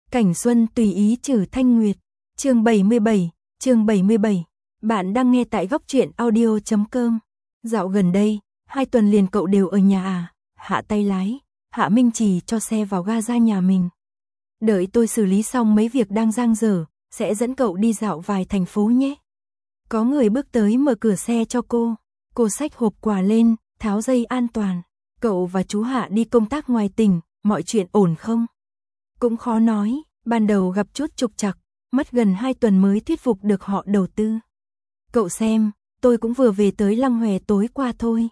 Cảnh xuân tùy ý trừ thanh nguyệt. Chương 77. Bạn đang nghe tại góc truyện audio.com. Dạo gần đây, 2 tuần liền cậu đều ở nhà à? Hạ tay lái, Hạ Minh Trì cho xe vào ga ra nhà mình. Đợi tôi xử lý xong mấy việc đang dang dở, sẽ dẫn cậu đi dạo vài thành phố nhé. Có người bước tới mở cửa xe cho cô. Cô xách hộp quà lên, tháo dây an toàn. Cậu và chú Hạ đi công tác ngoài tỉnh, mọi chuyện ổn không? Cũng khó nói, ban đầu gặp chút trục trặc, mất gần 2 tuần mới thuyết phục được họ đầu tư. Cậu xem, tôi cũng vừa về tới Lăng Hòe tối qua thôi.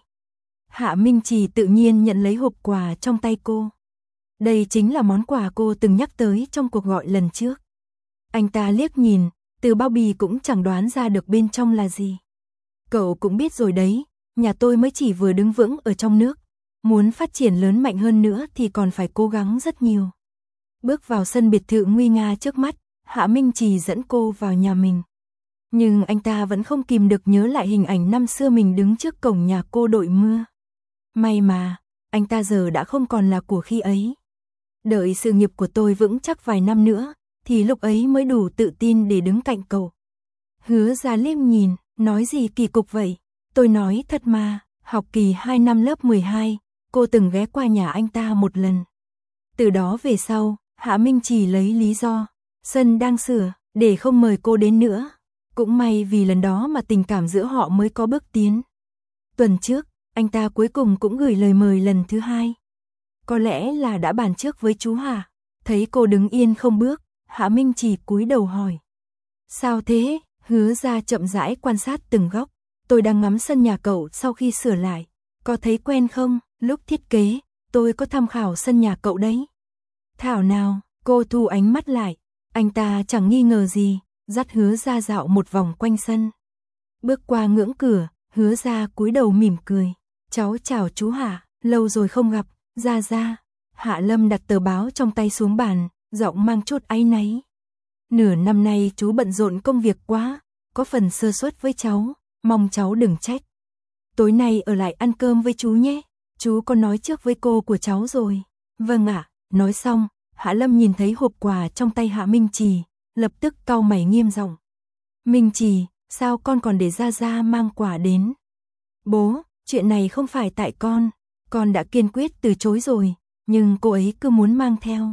Hạ Minh Trì tự nhiên nhận lấy hộp quà trong tay cô. Đây chính là món quà cô từng nhắc tới trong cuộc gọi lần trước. Anh ta liếc nhìn, từ bao bì cũng chẳng đoán ra được bên trong là gì. Cậu cũng biết rồi đấy, nhà tôi mới chỉ vừa đứng vững ở trong nước. Muốn phát triển lớn mạnh hơn nữa thì còn phải cố gắng rất nhiều. Bước vào sân biệt thự nguy nga trước mắt, Hạ Minh Trì dẫn cô vào nhà mình. Nhưng anh ta vẫn không kìm được nhớ lại hình ảnh năm xưa mình đứng trước cổng nhà cô đội mưa. May mà, anh ta giờ đã không còn là của khi ấy. Đợi sự nghiệp của tôi vững chắc vài năm nữa, thì lúc ấy mới đủ tự tin để đứng cạnh cậu. Hứa Ra liếc nhìn, nói gì kỳ cục vậy? Tôi nói thật mà, học kỳ 2 năm lớp 12, cô từng ghé qua nhà anh ta một lần. Từ đó về sau, Hạ Minh Trì lấy lý do, sân đang sửa, để không mời cô đến nữa. Cũng may vì lần đó mà tình cảm giữa họ mới có bước tiến. Tuần trước, anh ta cuối cùng cũng gửi lời mời lần thứ 2. Có lẽ là đã bàn trước với chú Hà. Thấy cô đứng yên không bước, Hạ Minh Trì cúi đầu hỏi. Sao thế? Hứa Ra chậm rãi quan sát từng góc. Tôi đang ngắm sân nhà cậu sau khi sửa lại. Có thấy quen không? Lúc thiết kế, tôi có tham khảo sân nhà cậu đấy. Thảo nào, cô thu ánh mắt lại. Anh ta chẳng nghi ngờ gì, dắt Hứa Ra dạo một vòng quanh sân. Bước qua ngưỡng cửa, Hứa Ra cúi đầu mỉm cười. Cháu chào chú Hạ, lâu rồi không gặp, Ra. Hạ Lâm đặt tờ báo trong tay xuống bàn, giọng mang chút áy náy. Nửa năm nay chú bận rộn công việc quá, có phần sơ suất với cháu, mong cháu đừng trách. Tối nay ở lại ăn cơm với chú nhé, chú có nói trước với cô của cháu rồi. Vâng ạ. Nói xong, Hạ Lâm nhìn thấy hộp quà trong tay Hạ Minh Trì, lập tức cau mày nghiêm giọng. Minh Trì, sao con còn để Ra mang quà đến? Bố, chuyện này không phải tại con đã kiên quyết từ chối rồi, nhưng cô ấy cứ muốn mang theo.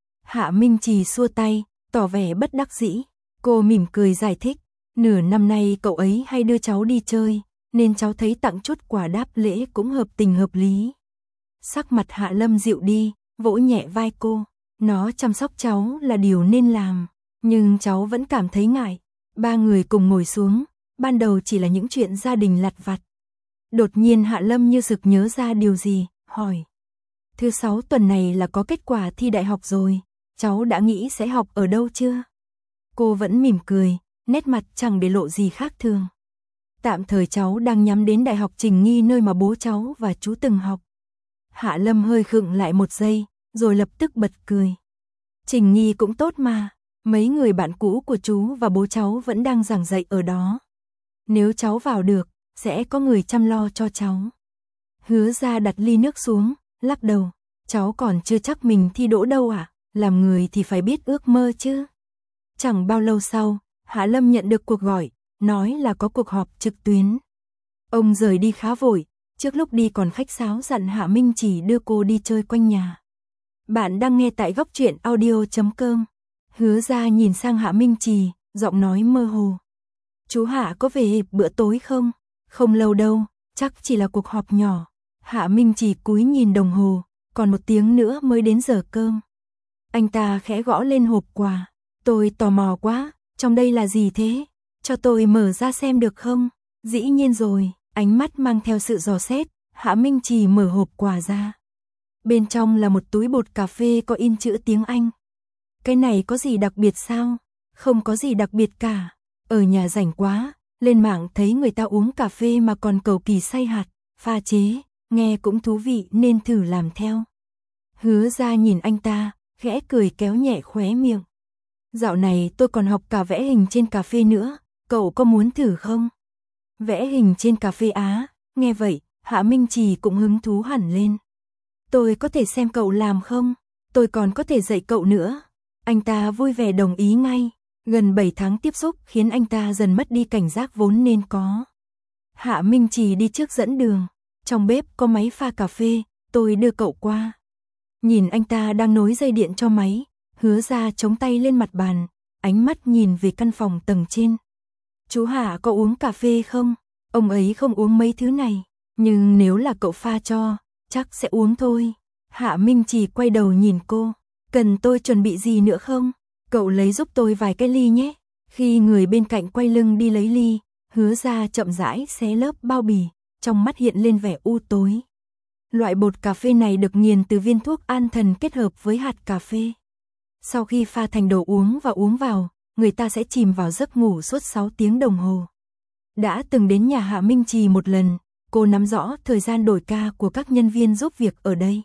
Hạ Minh Trì xua tay, tỏ vẻ bất đắc dĩ. Cô mỉm cười giải thích, nửa năm nay cậu ấy hay đưa cháu đi chơi, nên cháu thấy tặng chút quà đáp lễ cũng hợp tình hợp lý. Sắc mặt Hạ Lâm dịu đi, vỗ nhẹ vai cô. Nó chăm sóc cháu là điều nên làm, nhưng cháu vẫn cảm thấy ngại. 3 người cùng ngồi xuống, ban đầu chỉ là những chuyện gia đình lặt vặt. Đột nhiên Hạ Lâm như sực nhớ ra điều gì, hỏi. Thứ 6 tuần này là có kết quả thi đại học rồi, cháu đã nghĩ sẽ học ở đâu chưa? Cô vẫn mỉm cười, nét mặt chẳng để lộ gì khác thường. Tạm thời cháu đang nhắm đến Đại học Trình Nghi nơi mà bố cháu và chú từng học. Hạ Lâm hơi khựng lại một giây, rồi lập tức bật cười. Trình Nghi cũng tốt mà, mấy người bạn cũ của chú và bố cháu vẫn đang giảng dạy ở đó. Nếu cháu vào được, sẽ có người chăm lo cho cháu. Hứa Ra đặt ly nước xuống, lắc đầu. Cháu còn chưa chắc mình thi đỗ đâu ạ, làm người thì phải biết ước mơ chứ. Chẳng bao lâu sau, Hạ Lâm nhận được cuộc gọi, nói là có cuộc họp trực tuyến. Ông rời đi khá vội, trước lúc đi còn khách sáo dặn Hạ Minh Trì đưa cô đi chơi quanh nhà. Bạn đang nghe tại góc truyện audio.com. Hứa Ra nhìn sang Hạ Minh Trì, giọng nói mơ hồ. Chú Hạ có về bữa tối không? Không lâu đâu, chắc chỉ là cuộc họp nhỏ. Hạ Minh Trì cúi nhìn đồng hồ, còn 1 tiếng nữa mới đến giờ cơm. Anh ta khẽ gõ lên hộp quà. Tôi tò mò quá, trong đây là gì thế? Cho tôi mở ra xem được không? Dĩ nhiên rồi, ánh mắt mang theo sự dò xét, Hạ Minh Trì mở hộp quà ra. Bên trong là một túi bột cà phê có in chữ tiếng Anh. Cái này có gì đặc biệt sao? Không có gì đặc biệt cả. Ở nhà rảnh quá, lên mạng thấy người ta uống cà phê mà còn cầu kỳ xay hạt, pha chế, nghe cũng thú vị nên thử làm theo. Hứa Ra nhìn anh ta, khẽ cười kéo nhẹ khóe miệng. Dạo này tôi còn học cả vẽ hình trên cà phê nữa, cậu có muốn thử không? Vẽ hình trên cà phê á? Nghe vậy, Hạ Minh Trì cũng hứng thú hẳn lên. Tôi có thể xem cậu làm không? Tôi còn có thể dạy cậu nữa. Anh ta vui vẻ đồng ý ngay. Gần 7 tháng tiếp xúc khiến anh ta dần mất đi cảnh giác vốn nên có. Hạ Minh Trì đi trước dẫn đường. Trong bếp có máy pha cà phê, tôi đưa cậu qua. Nhìn anh ta đang nối dây điện cho máy, Hứa Ra chống tay lên mặt bàn, ánh mắt nhìn về căn phòng tầng trên. Chú Hạ có uống cà phê không? Ông ấy không uống mấy thứ này, nhưng nếu là cậu pha cho, chắc sẽ uống thôi. Hạ Minh Trì quay đầu nhìn cô. Cần tôi chuẩn bị gì nữa không? Cậu lấy giúp tôi vài cái ly nhé. Khi người bên cạnh quay lưng đi lấy ly, Hứa Ra chậm rãi xé lớp bao bì, trong mắt hiện lên vẻ u tối. Loại bột cà phê này được nghiền từ viên thuốc an thần kết hợp với hạt cà phê. Sau khi pha thành đồ uống và uống vào, người ta sẽ chìm vào giấc ngủ suốt 6 tiếng đồng hồ. Đã từng đến nhà Hạ Minh Trì một lần, cô nắm rõ thời gian đổi ca của các nhân viên giúp việc ở đây.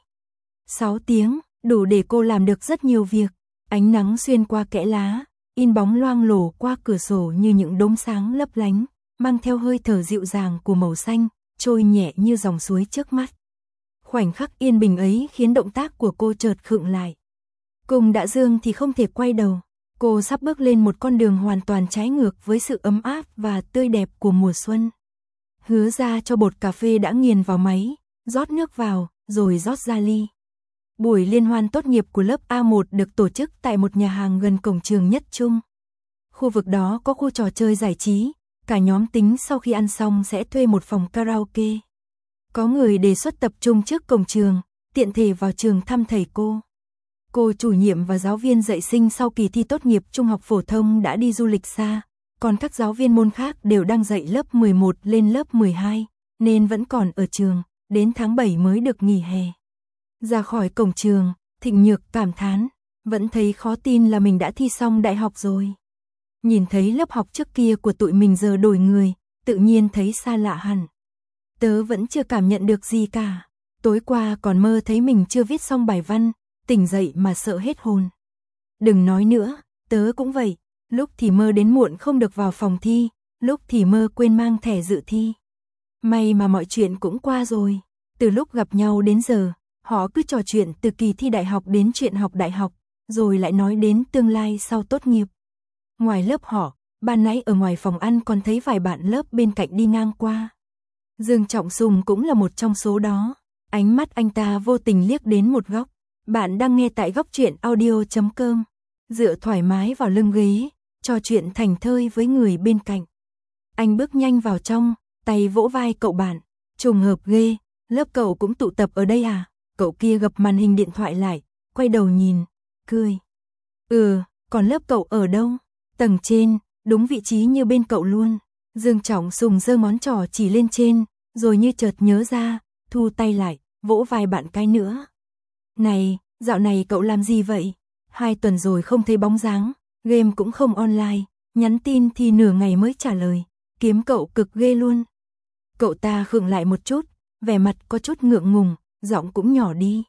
6 tiếng, đủ để cô làm được rất nhiều việc. Ánh nắng xuyên qua kẽ lá, in bóng loang lổ qua cửa sổ như những đốm sáng lấp lánh, mang theo hơi thở dịu dàng của màu xanh, trôi nhẹ như dòng suối trước mắt. Khoảnh khắc yên bình ấy khiến động tác của cô chợt khựng lại. Cùng đã dương thì không thể quay đầu. Cô sắp bước lên một con đường hoàn toàn trái ngược với sự ấm áp và tươi đẹp của mùa xuân. Hứa Ra cho bột cà phê đã nghiền vào máy, rót nước vào, rồi rót ra ly. Buổi liên hoan tốt nghiệp của lớp A1 được tổ chức tại một nhà hàng gần cổng trường Nhất Trung. Khu vực đó có khu trò chơi giải trí, cả nhóm tính sau khi ăn xong sẽ thuê một phòng karaoke. Có người đề xuất tập trung trước cổng trường, tiện thể vào trường thăm thầy cô. Cô chủ nhiệm và giáo viên dạy sinh sau kỳ thi tốt nghiệp trung học phổ thông đã đi du lịch xa, còn các giáo viên môn khác đều đang dạy lớp 11 lên lớp 12, nên vẫn còn ở trường, đến tháng 7 mới được nghỉ hè. Ra khỏi cổng trường, Thịnh Nhược cảm thán, vẫn thấy khó tin là mình đã thi xong đại học rồi. Nhìn thấy lớp học trước kia của tụi mình giờ đổi người, tự nhiên thấy xa lạ hẳn. Tớ vẫn chưa cảm nhận được gì cả. Tối qua còn mơ thấy mình chưa viết xong bài văn, tỉnh dậy mà sợ hết hồn. Đừng nói nữa, tớ cũng vậy, lúc thì mơ đến muộn không được vào phòng thi, lúc thì mơ quên mang thẻ dự thi. May mà mọi chuyện cũng qua rồi, từ lúc gặp nhau đến giờ, họ cứ trò chuyện từ kỳ thi đại học đến chuyện học đại học, rồi lại nói đến tương lai sau tốt nghiệp. Ngoài lớp họ, ban nãy ở ngoài phòng ăn còn thấy vài bạn lớp bên cạnh đi ngang qua. Dương Trọng Sùng cũng là một trong số đó, ánh mắt anh ta vô tình liếc đến một góc. Bạn đang nghe tại góc truyện audio.com, dựa thoải mái vào lưng ghế, trò chuyện thành thơi với người bên cạnh. Anh bước nhanh vào trong, tay vỗ vai cậu bạn, trùng hợp ghê, lớp cậu cũng tụ tập ở đây à? Cậu kia gập màn hình điện thoại lại, quay đầu nhìn, cười. Còn lớp cậu ở đâu? Tầng trên, đúng vị trí như bên cậu luôn. Dương Trọng Sùng giơ ngón trỏ chỉ lên trên, rồi như chợt nhớ ra, thu tay lại, vỗ vai bạn cái nữa. Này, dạo này cậu làm gì vậy? 2 tuần rồi không thấy bóng dáng, game cũng không online, nhắn tin thì nửa ngày mới trả lời, kiếm cậu cực ghê luôn. Cậu ta khựng lại một chút, vẻ mặt có chút ngượng ngùng, giọng cũng nhỏ đi.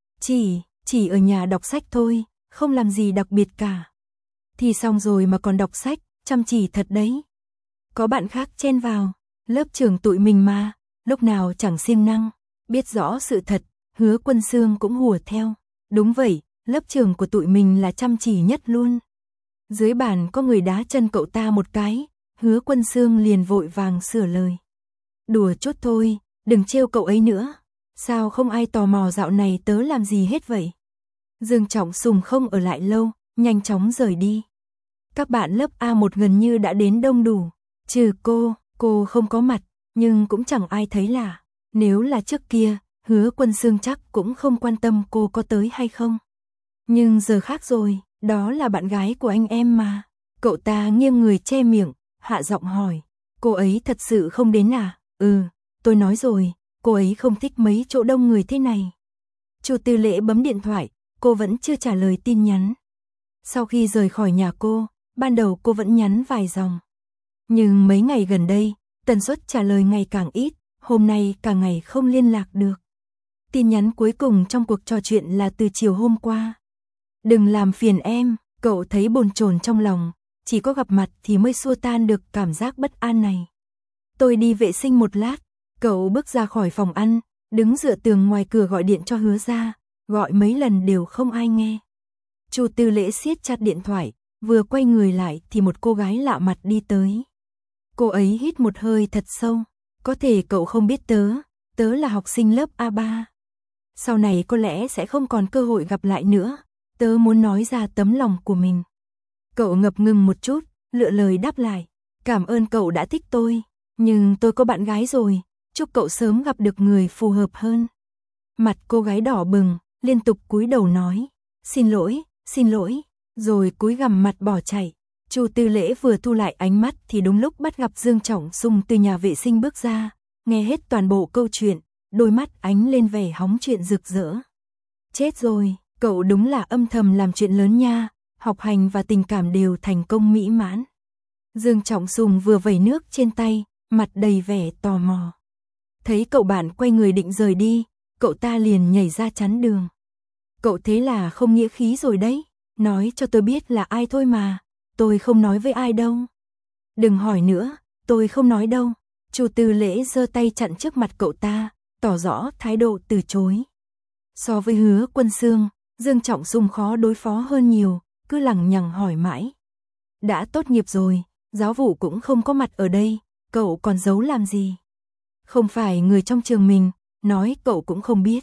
Chỉ ở nhà đọc sách thôi, không làm gì đặc biệt cả. Thì xong rồi mà còn đọc sách, chăm chỉ thật đấy. Có bạn khác chen vào, lớp trưởng tụi mình mà, lúc nào chẳng siêng năng, biết rõ sự thật. Hứa Quân Xương cũng hùa theo. Đúng vậy, lớp trưởng của tụi mình là chăm chỉ nhất luôn. Dưới bàn có người đá chân cậu ta một cái, Hứa Quân Xương liền vội vàng sửa lời. Đùa chút thôi, đừng trêu cậu ấy nữa. Sao không ai tò mò dạo này tớ làm gì hết vậy? Dương Trọng Sùng không ở lại lâu, nhanh chóng rời đi. Các bạn lớp A1 gần như đã đến đông đủ. Trừ cô không có mặt, nhưng cũng chẳng ai thấy lạ. Nếu là trước kia, Hứa Quân Xương chắc cũng không quan tâm cô có tới hay không. Nhưng giờ khác rồi, đó là bạn gái của anh em mà. Cậu ta nghiêng người che miệng, hạ giọng hỏi. Cô ấy thật sự không đến à? Tôi nói rồi, cô ấy không thích mấy chỗ đông người thế này. Chu Tư Lễ bấm điện thoại, cô vẫn chưa trả lời tin nhắn. Sau khi rời khỏi nhà cô, ban đầu cô vẫn nhắn vài dòng. Nhưng mấy ngày gần đây, tần suất trả lời ngày càng ít, hôm nay cả ngày không liên lạc được. Tin nhắn cuối cùng trong cuộc trò chuyện là từ chiều hôm qua. Đừng làm phiền em, cậu thấy bồn chồn trong lòng, chỉ có gặp mặt thì mới xua tan được cảm giác bất an này. Tôi đi vệ sinh một lát, cậu bước ra khỏi phòng ăn, đứng dựa tường ngoài cửa gọi điện cho Hứa Ra, gọi mấy lần đều không ai nghe. Chu Tư Lễ siết chặt điện thoại, vừa quay người lại thì một cô gái lạ mặt đi tới. Cô ấy hít một hơi thật sâu, có thể cậu không biết tớ là học sinh lớp A3. Sau này có lẽ sẽ không còn cơ hội gặp lại nữa, tớ muốn nói ra tấm lòng của mình. Cậu ngập ngừng một chút, lựa lời đáp lại, cảm ơn cậu đã thích tôi, nhưng tôi có bạn gái rồi, chúc cậu sớm gặp được người phù hợp hơn. Mặt cô gái đỏ bừng, liên tục cúi đầu nói, xin lỗi, rồi cúi gằm mặt bỏ chạy. Chu Tư Lễ vừa thu lại ánh mắt thì đúng lúc bắt gặp Dương Trọng Sung từ nhà vệ sinh bước ra, nghe hết toàn bộ câu chuyện, đôi mắt ánh lên vẻ hóng chuyện rực rỡ. Chết rồi, cậu đúng là âm thầm làm chuyện lớn nha, học hành và tình cảm đều thành công mỹ mãn. Dương Trọng Sung vừa vẩy nước trên tay, mặt đầy vẻ tò mò. Thấy cậu bạn quay người định rời đi, cậu ta liền nhảy ra chắn đường. Cậu thế là không nghĩa khí rồi đấy, nói cho tôi biết là ai thôi mà, tôi không nói với ai đâu. Đừng hỏi nữa, tôi không nói đâu. Chu Tư Lễ giơ tay chặn trước mặt cậu ta, tỏ rõ thái độ từ chối. So với Hứa Quân Xương, Dương Trọng Sung khó đối phó hơn nhiều, cứ lằng nhằng hỏi mãi. Đã tốt nghiệp rồi, giáo vụ cũng không có mặt ở đây, cậu còn giấu làm gì? Không phải người trong trường mình, nói cậu cũng không biết.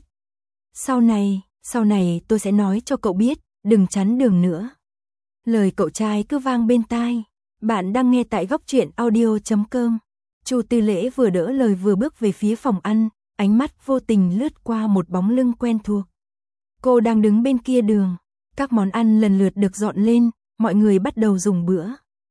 Sau này tôi sẽ nói cho cậu biết, đừng chắn đường nữa. Lời cậu trai cứ vang bên tai. Bạn đang nghe tại góc truyện audio.com. Chu Tư Lễ vừa đỡ lời vừa bước về phía phòng ăn, ánh mắt vô tình lướt qua một bóng lưng quen thuộc. Cô đang đứng bên kia đường, các món ăn lần lượt được dọn lên, mọi người bắt đầu dùng bữa.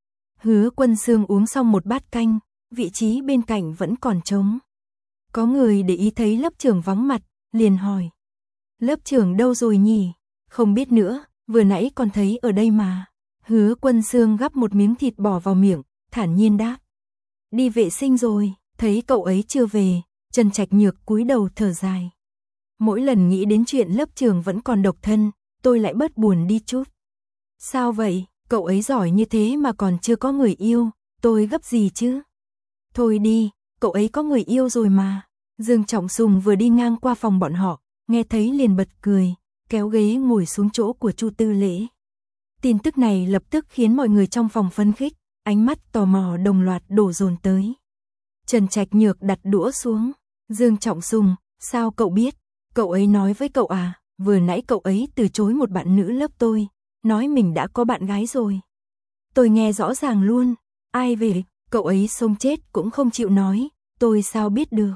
Hứa Quân Xương uống xong một bát canh, vị trí bên cạnh vẫn còn trống. Có người để ý thấy lớp trưởng vắng mặt, liền hỏi. Lớp trưởng đâu rồi nhỉ? Không biết nữa, vừa nãy còn thấy ở đây mà. Hứa Quân Xương gắp một miếng thịt bỏ vào miệng, thản nhiên đáp. Đi vệ sinh rồi, thấy cậu ấy chưa về, Trần Trạch Nhược cúi đầu thở dài. Mỗi lần nghĩ đến chuyện lớp trưởng vẫn còn độc thân, tôi lại bớt buồn đi chút. Sao vậy, cậu ấy giỏi như thế mà còn chưa có người yêu, tôi gấp gì chứ? Thôi đi, cậu ấy có người yêu rồi mà. Dương Trọng Sung vừa đi ngang qua phòng bọn họ, nghe thấy liền bật cười, kéo ghế ngồi xuống chỗ của Chu Tư Lễ. Tin tức này lập tức khiến mọi người trong phòng phấn khích, ánh mắt tò mò đồng loạt đổ dồn tới. Trần Trạch Nhược đặt đũa xuống. Dương Trọng Sung, sao cậu biết? Cậu ấy nói với cậu à? Vừa nãy cậu ấy từ chối một bạn nữ lớp tôi, nói mình đã có bạn gái rồi. Tôi nghe rõ ràng luôn. Ai về? Cậu ấy sống chết cũng không chịu nói, tôi sao biết được?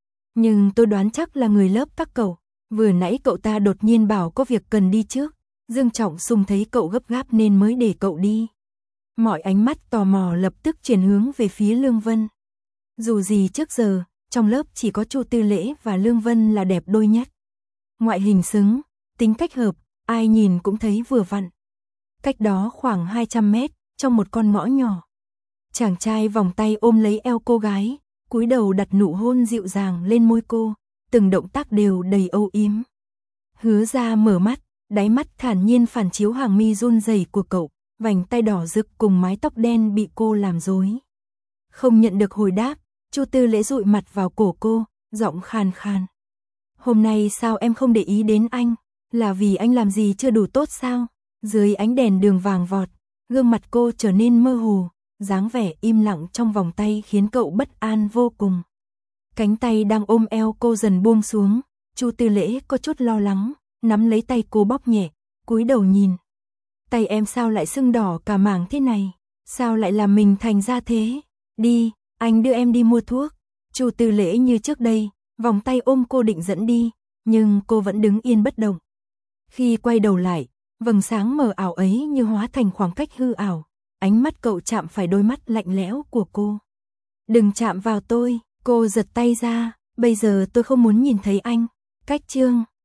Nhưng tôi đoán chắc là người lớp các cậu. Vừa nãy cậu ta đột nhiên bảo có việc cần đi trước. Dương Trọng Sung thấy cậu gấp gáp nên mới để cậu đi. Mọi ánh mắt tò mò lập tức chuyển hướng về phía Lương Vân. Dù gì trước giờ, trong lớp chỉ có Chu Tư Lễ và Lương Vân là đẹp đôi nhất. Ngoại hình xứng, tính cách hợp, ai nhìn cũng thấy vừa vặn. Cách đó khoảng 200 mét, trong một con ngõ nhỏ. Chàng trai vòng tay ôm lấy eo cô gái, cúi đầu đặt nụ hôn dịu dàng lên môi cô, từng động tác đều đầy âu yếm. Hứa Ra mở mắt, đáy mắt thản nhiên phản chiếu hàng mi run rẩy của cậu, vành tay đỏ rực cùng mái tóc đen bị cô làm rối. Không nhận được hồi đáp, Chu Tư Lễ dụi mặt vào cổ cô, giọng khàn khàn. Hôm nay sao em không để ý đến anh? Là vì anh làm gì chưa đủ tốt sao? Dưới ánh đèn đường vàng vọt, gương mặt cô trở nên mơ hồ, dáng vẻ im lặng trong vòng tay khiến cậu bất an vô cùng. Cánh tay đang ôm eo cô dần buông xuống, Chu Tư Lễ có chút lo lắng, nắm lấy tay cô bóp nhẹ, cúi đầu nhìn. Tay em sao lại sưng đỏ cả mảng thế này? Sao lại làm mình thành ra thế? Đi, anh đưa em đi mua thuốc. Chu Tư Lễ như trước đây, vòng tay ôm cô định dẫn đi, nhưng cô vẫn đứng yên bất động. Khi quay đầu lại, vầng sáng mờ ảo ấy như hóa thành khoảng cách hư ảo, ánh mắt cậu chạm phải đôi mắt lạnh lẽo của cô. Đừng chạm vào tôi, cô giật tay ra, bây giờ tôi không muốn nhìn thấy anh. Cách chương